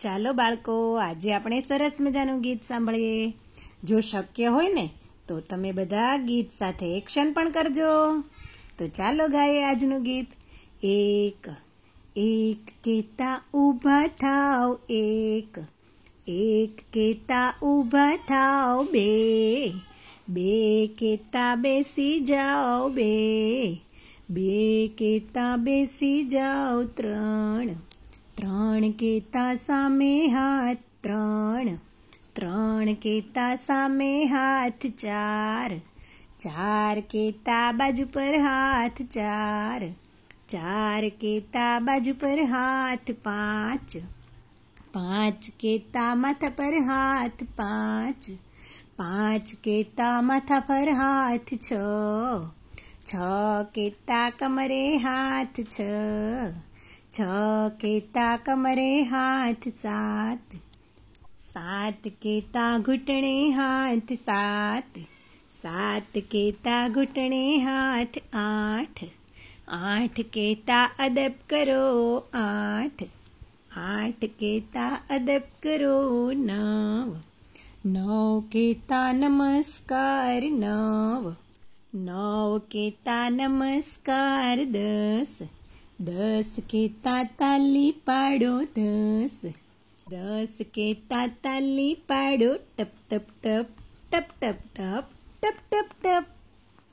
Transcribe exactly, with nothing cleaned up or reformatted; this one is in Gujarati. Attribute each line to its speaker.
Speaker 1: ચાલો બાળકો, આજે આપણે સરસ મજાનું ગીત સાંભળીએ. જો શક્ય હોય ને તો તમે બધા ગીત સાથે એક્શન પણ કરજો. તો ચાલો ગાઈએ આજનું ગીત. એક એક કેતા ઊભા થાવ, એક એક કેતા ઊભા થાવ, બે બે કેતા બેસી જાઓ, બે બે કેતા બેસી જાઓ, ત્રણ ત્રણ કેતા સામે હાથ, ત્રણ ત્રણ કેતા સામે હાથ, ચાર ચાર કેતા બાજુ પર હાથ, ચાર ચાર કેતા બાજુ પર હાથ, પાંચ પાંચ કેતા માથા પર હાથ, પાંચ પાંચ કેતા માથા પર હાથ, છ છ કેતા કમરે હાથ, છ છ કેતા કમરે હાથ, સાત સાત કેતા ઘૂંટણે હાથ, સાત સાત કેતા ઘૂંટણે હાથ, આઠ આઠ કેતા અદબ કરો, આઠ આઠ કેતા અદબ કરો, નવ નવ કેતા નમસ્કાર, નવ નવ કેતા નમસ્કાર, દસ દસ કેતા તાલી પાડો, દસ દસ કેતા તાલી પાડો, ટપ ટપ ટપ ટપ ટપ ટપ ટપ ટપ ટપ.